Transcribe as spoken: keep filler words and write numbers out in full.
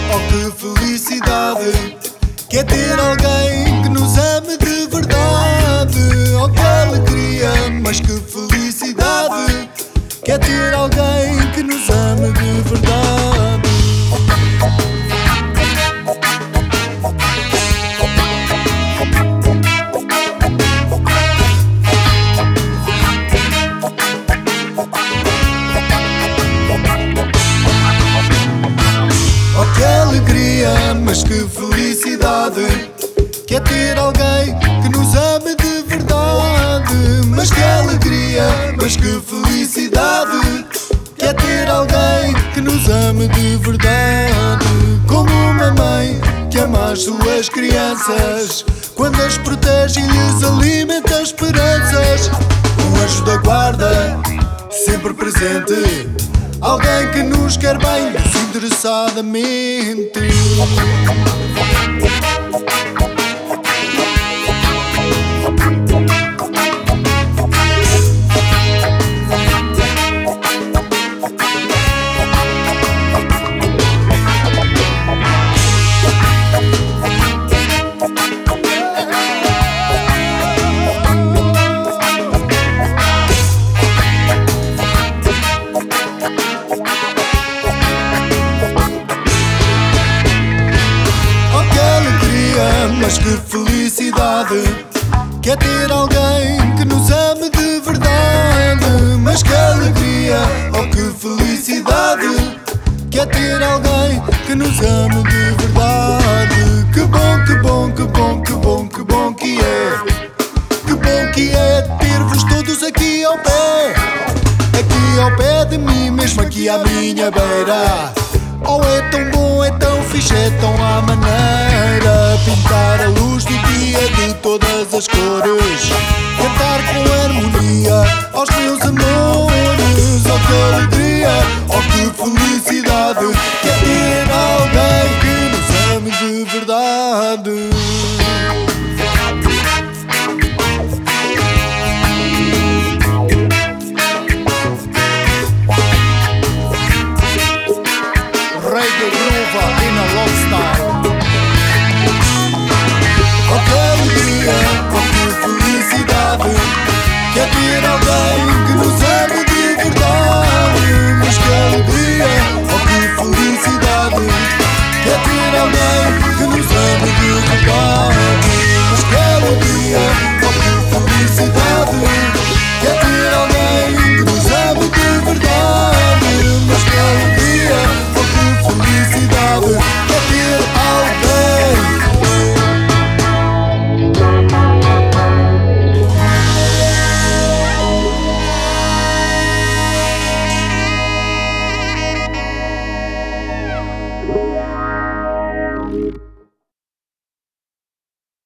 Oh, que felicidade que é ter alguém que nos ame de verdade. Oh, que alegria, mas que felicidade que é ter alguém que nos ame de verdade. Oh, que alegria, mas que felicidade que é ter alguém que nos ame de verdade. Mas que alegria, mas que felicidade que é ter alguém que nos ame de verdade. Como uma mãe que ama as suas crianças, quando as protege e lhes alimenta esperanças. Um anjo da guarda, sempre presente, alguém que nos quer bem desinteressadamente. Mas que felicidade que é ter alguém que nos ame de verdade. Mas que alegria, oh que felicidade que é ter alguém que nos ame de verdade. Que bom, que bom, que bom, que bom, que bom que é. Que bom que é ter-vos todos aqui ao pé. Aqui ao pé de mim, mesmo aqui à minha beira. Oh, é tão bom, é tão fixe, é tão à maneira. Pintar a luz do dia de todas as cores, cantar com harmonia aos meus amores.